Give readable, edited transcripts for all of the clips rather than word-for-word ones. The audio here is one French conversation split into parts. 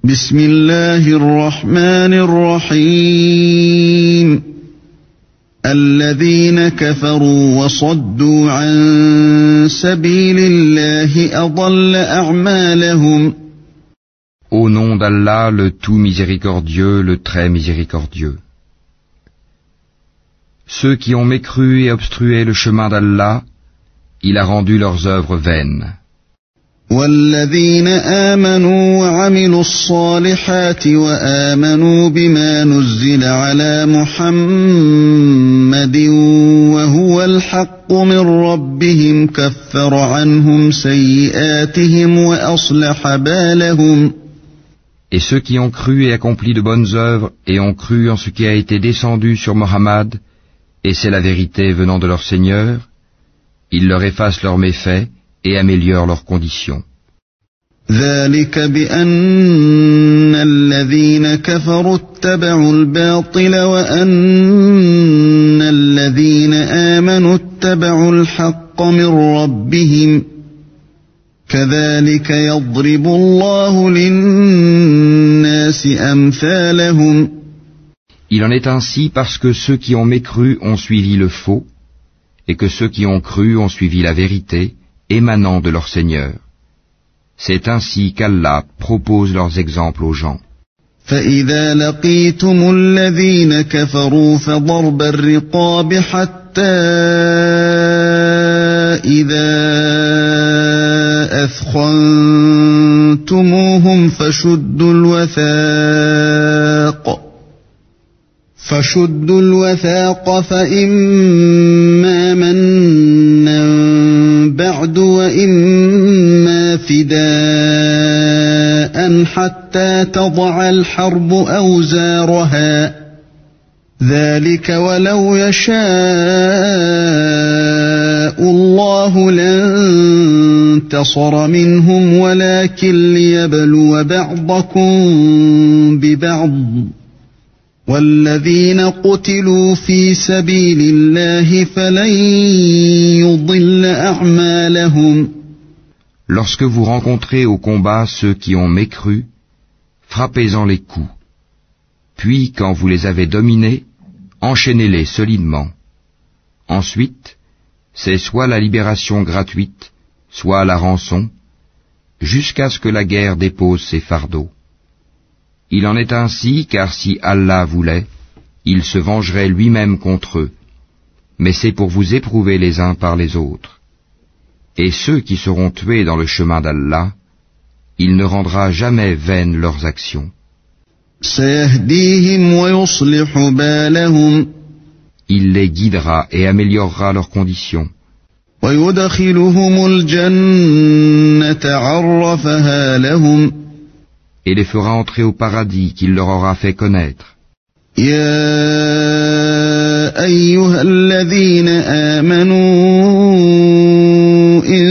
بسم الله الرحمن الرحيم الذين كفروا وصدوا عن سبيل الله أضل أعمالهم. Au nom d'Allah, le tout miséricordieux, le très miséricordieux. Ceux qui ont mécru et obstrué le chemin d'Allah, il a rendu leurs œuvres vaines. والذين آمنوا وعملوا الصالحات وآمنوا بما نزل على محمد وهو الحق من ربهم كفر عنهم سيئاتهم وأصلح بالهم. Et ceux qui ont cru et accompli de bonnes œuvres et ont cru en ce qui a été descendu sur Mohammed, et c'est la vérité venant de leur Seigneur, il leur efface leurs méfaits et améliore leurs conditions. ذلك بأن الذين كفروا اتبعوا الباطل وأن الذين آمنوا اتبعوا الحق من ربهم كذلك يضرب الله للناس أمثالهم. Il en est ainsi parce que ceux qui ont mécru ont suivi le faux, et que ceux qui ont cru ont suivi la vérité, émanant de leur Seigneur. C'est ainsi qu'Allah propose leurs exemples aux gens. فإذا لقيتم الذين كفروا فضرب الرقاب حتى إذا أثخنتموهم فشدوا الوثاق فإما منا بعد وإما فداء حتى تضع الحرب أوزارها ذلك ولو يشاء الله لانتصر منهم ولكن ليبلو بعضكم ببعض والذين قتلوا في سبيل الله فلن يضل أعمالهم. Lorsque vous rencontrez au combat ceux qui ont mécru, frappez-en les coups. Puis, quand vous les avez dominés, enchaînez-les solidement. Ensuite, c'est soit la libération gratuite, soit la rançon, jusqu'à ce que la guerre dépose ses fardeaux. Il en est ainsi, car si Allah voulait, il se vengerait lui-même contre eux, mais c'est pour vous éprouver les uns par les autres. Et ceux qui seront tués dans le chemin d'Allah, il ne rendra jamais vaines leurs actions. Il les guidera et améliorera leurs conditions. Et les fera entrer au paradis qu'il leur aura fait connaître. يا أيها الذين آمنوا إن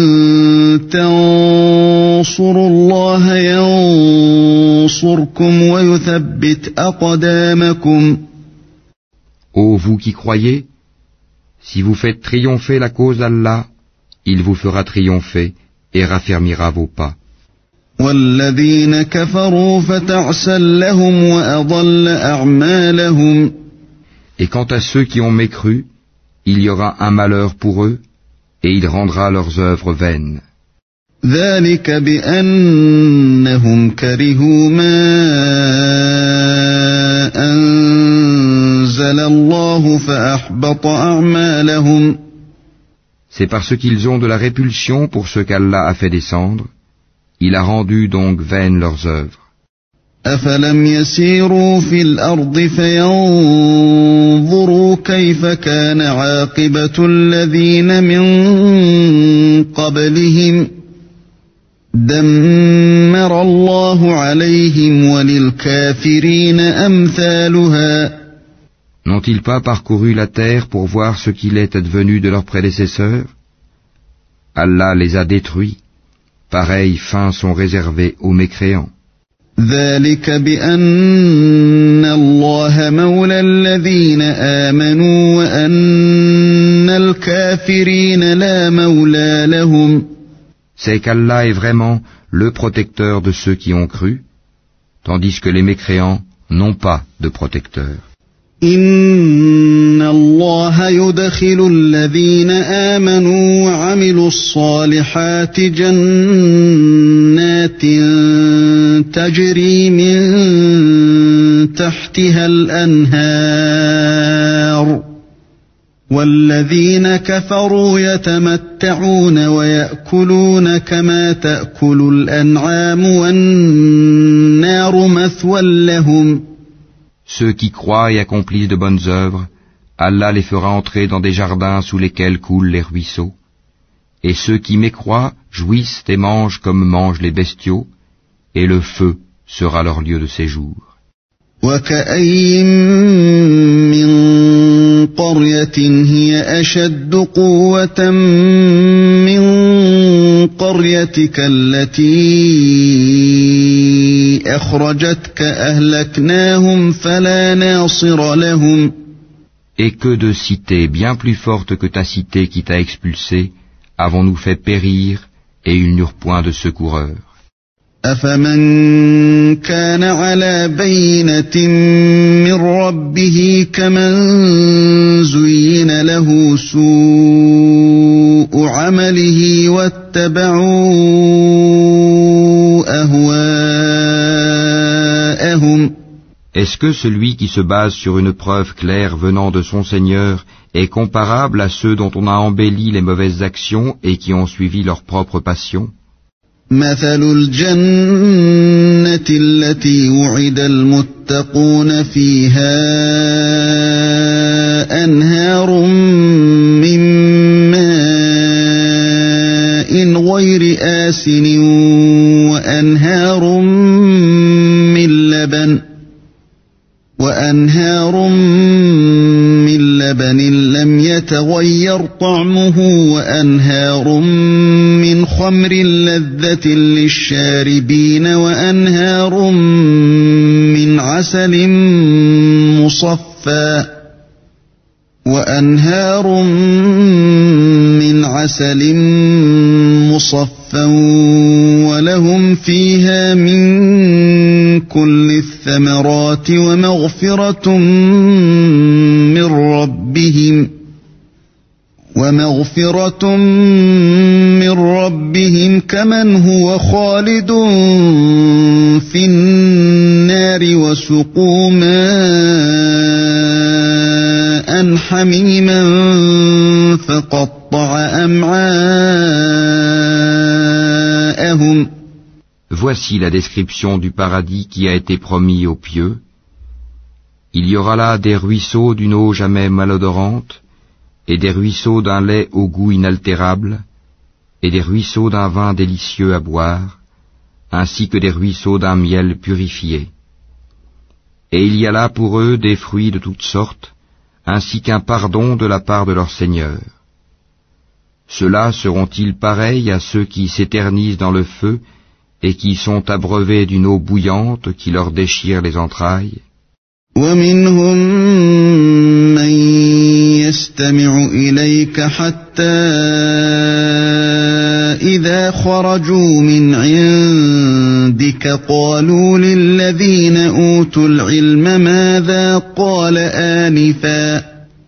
تنصروا الله ينصركم ويثبت أقدامكم. Ô vous qui croyez, si vous faites triompher la cause d'Allah, il vous fera triompher et raffermira vos pas. والذين كفروا فتعسا لهم وأضل أعمالهم. Et quant à ceux qui ont mécru, il y aura un malheur pour eux, et il rendra leurs œuvres vaines. ذلك بأنهم كرهوا ما أنزل الله فأحبط أعمالهم. C'est parce qu'ils ont de la répulsion pour ce qu'Allah a fait descendre. Il a rendu donc vaines leurs œuvres. أفلم يسيروا في الأرض فينظروا كيف كان عاقبة الذين من قبلهم دمر الله عليهم وللكافرين أمثالها. N'ont-ils pas parcouru la terre pour voir ce qu'il est advenu de leurs prédécesseurs? Allah les a détruits. Pareilles fins sont réservées aux mécréants. ذلك بأن الله مولى الذين آمنوا وأن الكافرين لا مولى لهم. C'est qu'Allah est vraiment le protecteur de ceux qui ont cru, tandis que les mécréants n'ont pas de protecteur. إن الله يدخل الذين آمنوا وعملوا الصالحات جنات تجري من تحتها الأنهار والذين كفروا يتمتعون ويأكلون كما تأكل الأنعام والنار مثوى لهم. Ceux qui croient et accomplissent de bonnes œuvres, Allah les fera entrer dans des jardins sous lesquels coulent les ruisseaux. Et ceux qui mécroient jouissent et mangent comme mangent les bestiaux, et le feu sera leur lieu de séjour. وكأين من قرية هي أشد قوة من قريتك التي أخرجتك أهلكناهم فلا ناصر لهم. Et que de cités bien plus fortes que ta cité qui t'a expulsé avons-nous fait périr, et ils n'eurent point de secoureur. أفمن كان على بينة من ربه كمن زين له سوء عمله واتبعوا أهواءهم. Est-ce que celui qui se base sur une preuve claire venant de son Seigneur est comparable à ceux dont on a embelli les mauvaises actions et qui ont suivi leur propre passion? مثل الجنة التي وعد المتقون فيها أنهار من ماء غير آسن وأنهار من لبن لم يتغير طعمه وأنهار من خمر لذة للشاربين وأنهار من عسل مصفى ولهم فيها من كل الثمرات ومغفرة من ربهم كمن هو خالد في النار وسقوا ماء حميما فقطع أمعاءهم. Voici la description du paradis qui a été promis aux pieux. Il y aura là des ruisseaux d'une eau jamais malodorante, et des ruisseaux d'un lait au goût inaltérable, et des ruisseaux d'un vin délicieux à boire, ainsi que des ruisseaux d'un miel purifié. Et il y a là pour eux des fruits de toutes sortes, ainsi qu'un pardon de la part de leur Seigneur. Ceux-là seront-ils pareils à ceux qui s'éternisent dans le feu et qui sont abreuvés d'une eau bouillante qui leur déchire les entrailles? ومنهم من يستمع إليك حتى إذا خرجوا من عندك قالوا للذين أوتوا العلم ماذا قال آنفا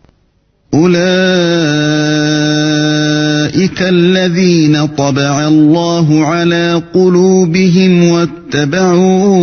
أولئك الذين طبع الله على قلوبهم واتبعوا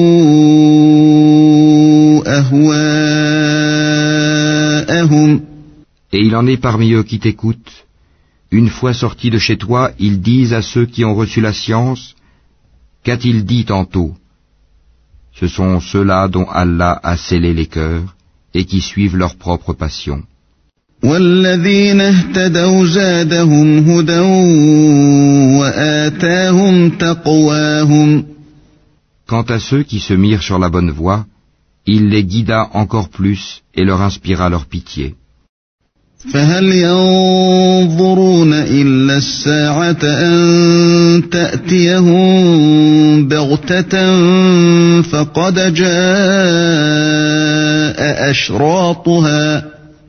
أهواءهم. Et il en est parmi eux qui t'écoutent. Une fois sortis de chez toi, ils disent à ceux qui ont reçu la science, qu'a-t-il dit tantôt? Ce sont ceux-là dont Allah a scellé les cœurs et qui suivent leur propre passion. والذين اهتدوا زادهم هدى وآتاهم تقواهم. Quant à ceux qui se mirent sur la bonne voie, il les guida encore plus et leur inspira leur pitié. فهل ينظرون إلا الساعة أن تأتيهم بغتة فقد جاء أشراطها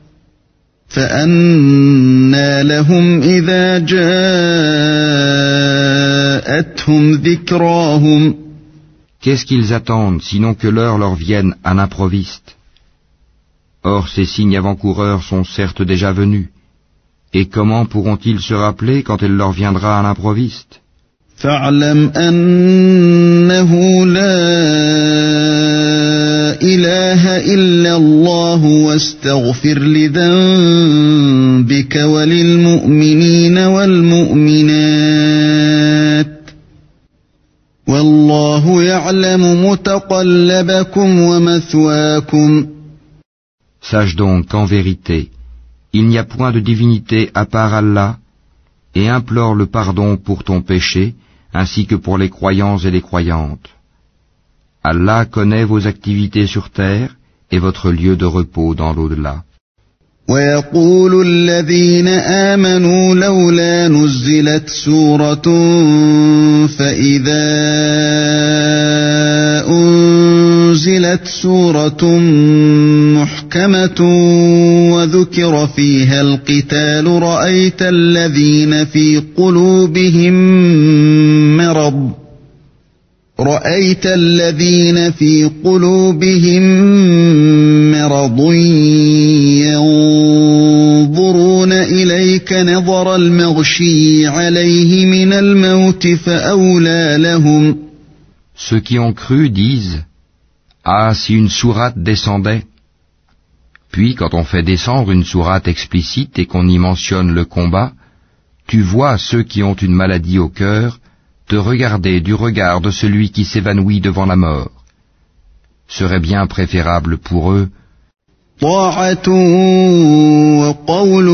فأنى لهم إذا جاءتهم ذكراهم. Qu'est-ce qu'ils attendent sinon que l'heure leur vienne à l'improviste? Or ces signes avant-coureurs sont certes déjà venus, et comment pourront-ils se rappeler quand elle leur viendra à l'improviste? فاعلم أنه لا إله إلا الله واستغفر لذنبك وللمؤمنين والمؤمنات والله يعلم متقلبكم ومثواكم. Sache donc qu'en vérité, il n'y a point de divinité à part Allah, et implore le pardon pour ton péché, ainsi que pour les croyants et les croyantes. Allah connaît vos activités sur terre et votre lieu de repos dans l'au-delà. ويقول الذين آمنوا لولا نزلت سورة فإذا أنزلت سورة محكمة وذكر فيها القتال رأيت الذين في قلوبهم مرض ينظرون إليك نظر المغشي عليه من الموت فأولى لهم. Ceux qui ont cru disent: Ah, si une sourate descendait! Puis quand on fait descendre une sourate explicite et qu'on y mentionne le combat, tu vois ceux qui ont une maladie au cœur te regarder du regard de celui qui s'évanouit devant la mort. Serait bien préférable pour eux طاعة وقول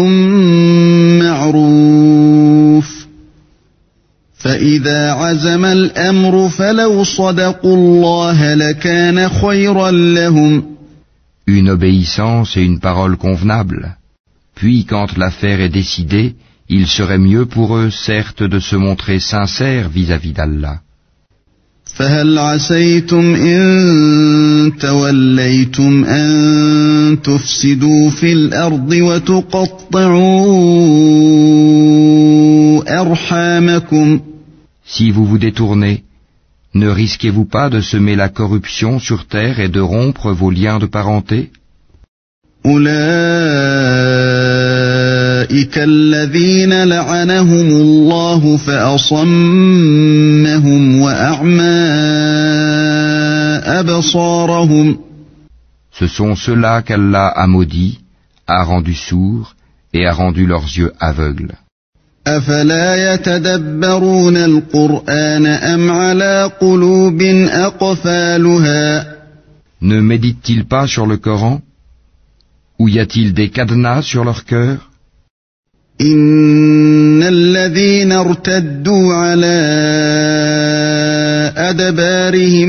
معروف فإذا عزم الأمر فلو صدقوا الله لكان خيرا لهم. une obéissance et une parole convenable. Puis quand l'affaire est décidée, il serait mieux pour eux certes de se montrer sincères vis-à-vis d'Allah. فهل عسيتم إن توليتم أن تفسدوا في الأرض وتقطعوا أرحامكم. Si vous vous détournez, ne risquez-vous pas de semer la corruption sur terre et de rompre vos liens de parenté? أولئك الذين لعنهم الله فأصمهم وأعمى أبصارهم. Ce sont ceux-là qu'Allah a maudits, a rendus sourds et a rendu leurs yeux aveugles. أفلا يتدبرون القرآن أم على قلوب أقفالها. Ne méditent-ils pas sur le Coran? Ou y a-t-il des cadenas sur leur cœur? إن الذين ارتدوا على أدبارهم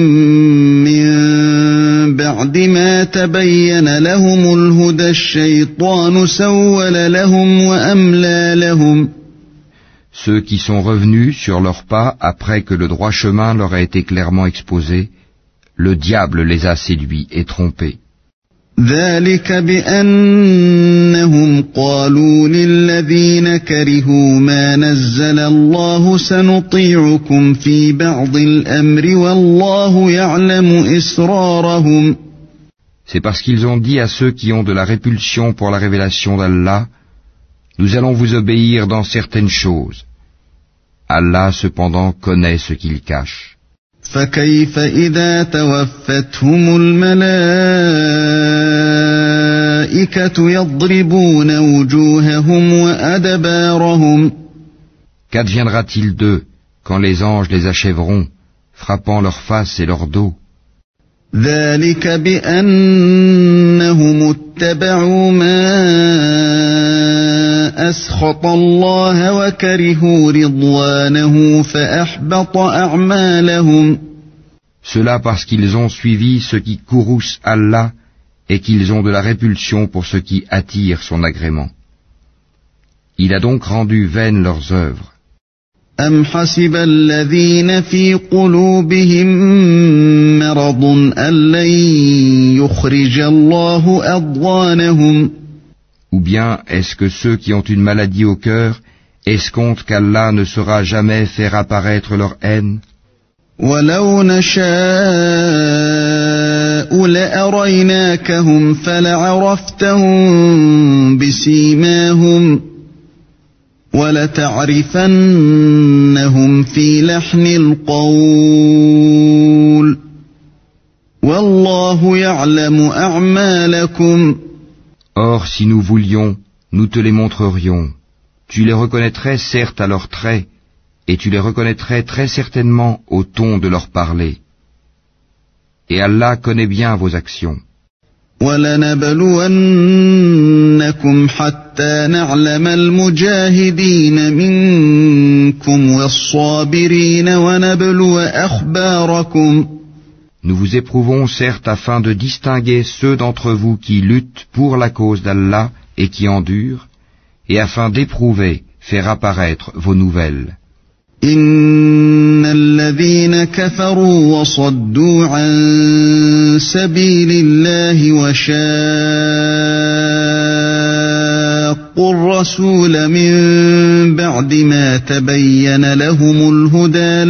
من بعد ما تبين لهم الهدى الشيطان سول لهم وأملى لهم. Ceux qui sont revenus sur leurs pas après que le droit chemin leur a été clairement exposé, le diable les a séduits et trompés. ذلك بأنهم قالوا للذين كرهوا ما نزل الله سنطيعكم في بعض الأمر والله يعلم إسرارهم. C'est parce qu'ils ont dit à ceux qui ont de la répulsion pour la révélation d'Allah, nous allons vous obéir dans certaines choses. Allah cependant connaît ce qu'ils cachent. فكيف إذا توفتهم الملائكة يضربون وجوههم وأدبارهم. Qu'adviendra-t-il d'eux quand les anges les achèveront, frappant leur face et leur dos? ذلك بأنهم اتبعوا ما أسخط الله وكرهوا رضوانه فأحبط أعمالهم. Cela parce qu'ils ont suivi ce qui courrouce Allah et qu'ils ont de la répulsion pour ce qui attire son agrément. Il a donc rendu vaines leurs œuvres. أم حسب الذين في قلوبهم مرض أن لن يخرج الله أضغانهم. Ou bien est-ce que ceux qui ont une maladie au cœur escomptent qu'Allah ne saura jamais faire apparaître leur haine? وَلَوْ نَشَاءُ لَأَرَيْنَاكَهُمْ فَلَعَرَفْتَهُم بِسِيمَاهُمْ وَلَتَعْرِفَنَّهُمْ فِي لَحْنِ الْقَوْلِ وَاللَّهُ يَعْلَمُ أَعْمَالَكُمْ. Or, si nous voulions, nous te les montrerions. Tu les reconnaîtrais certes à leurs traits, et tu les reconnaîtrais très certainement au ton de leur parler. Et Allah connaît bien vos actions. وَلَنَبْلُوَنَّكُمْ حَتَّى نَعْلَمَ الْمُجَاهِدِينَ مِنكُمْ وَالصَّابِرِينَ وَنَبْلُوَ أَخْبَارَكُمْ. Nous vous éprouvons certes afin de distinguer ceux d'entre vous qui luttent pour la cause d'Allah et qui endurent, et afin d'éprouver, faire apparaître vos nouvelles. إِنَّ الَّذِينَ كَفَرُوا وَصَدُّوا عَن سَبِيلِ اللَّهِ وَشَاقُّوا الرَّسُولَ مِن بَعْدِ مَا تَبَيَّنَ لَهُمُ الْهُدَى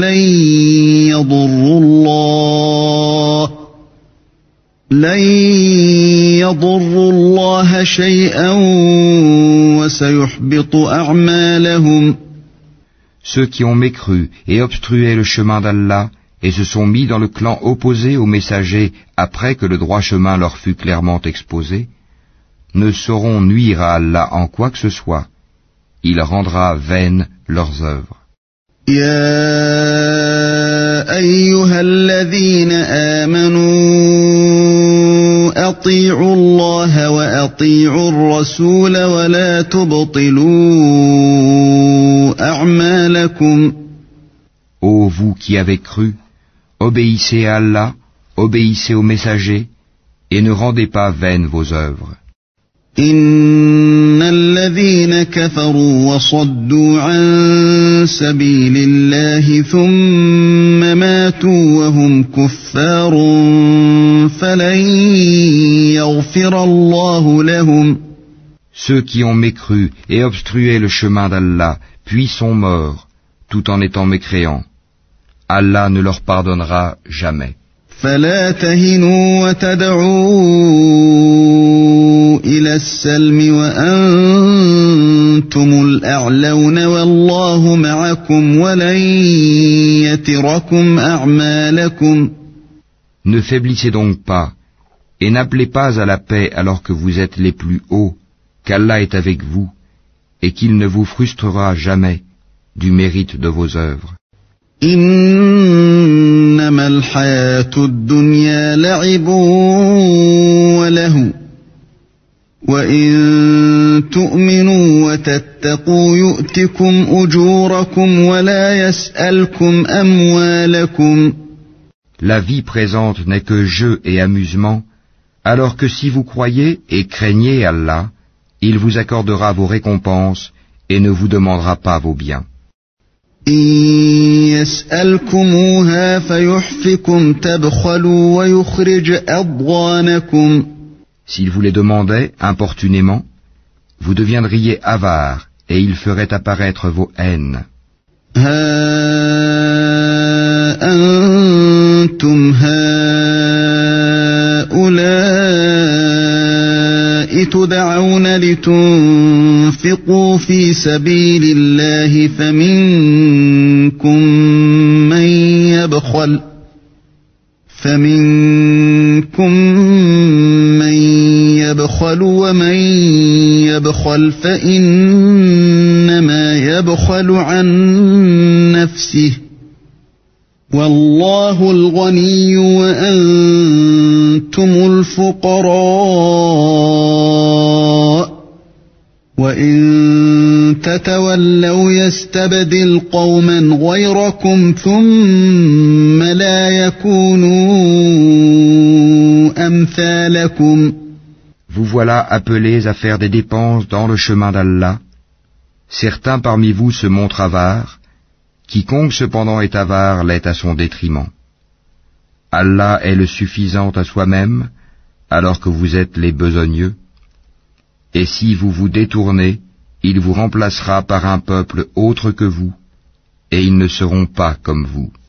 لَن يَضُرُّوا اللَّهَ شَيْئًا وَسَيُحْبِطُ أَعْمَالَهُمْ. Ceux qui ont mécru et obstrué le chemin d'Allah et se sont mis dans le clan opposé aux messagers après que le droit chemin leur fut clairement exposé, ne sauront nuire à Allah en quoi que ce soit. Il rendra vaines leurs œuvres. يا أيها الذين آمنوا أطيعوا الله وأطيعوا الرسول ولا تبطلوا أعمالكم. Ô vous qui avez cru, obéissez à Allah, obéissez aux messagers, et ne rendez pas vaines vos œuvres. إن الذين كفروا وصدوا عن سبيل الله ثم ماتوا وهم كفار فلن يغفر الله لهم. Ceux qui ont mécru et obstrué le chemin d'Allah, puis sont morts, tout en étant mécréants, Allah ne leur pardonnera jamais. فلا تهنوا وتدعوا إلى السلم وأنتم الأعلون والله معكم ولن يتركم أعمالكم. Ne faiblissez donc pas, et n'appelez pas à la paix alors que vous êtes les plus hauts, qu'Allah est avec vous, et qu'il ne vous frustrera jamais du mérite de vos œuvres. إنما الحياة الدنيا لعب وله وإن تؤمنوا وتتقوا يؤتكم أجوركم ولا يسألكم أموالكم. La vie présente n'est que jeu et amusement, alors que si vous croyez et craignez Allah, il vous accordera vos récompenses et ne vous demandera pas vos biens. إن يسألكموها فيحفكم تبخلوا ويخرج أضغانكم. S'il vous les demandait importunément, vous deviendriez avares et il ferait apparaître vos haines. ها أنتم هؤلاء تدعون لتنفقوا في سبيل الله فمنكم من يبخل ومن يبخل فإنما يبخل عن نفسه والله الغني وأنتم الفقراء وإن تتولوا يستبدل قوما غيركم ثم لا يكونوا أمثالكم. Vous voilà appelés à faire des dépenses dans le chemin d'Allah. Certains parmi vous se montrent avares. Quiconque cependant est avare l'est à son détriment. Allah est le suffisant à soi-même, alors que vous êtes les besogneux. Et si vous vous détournez, il vous remplacera par un peuple autre que vous, et ils ne seront pas comme vous.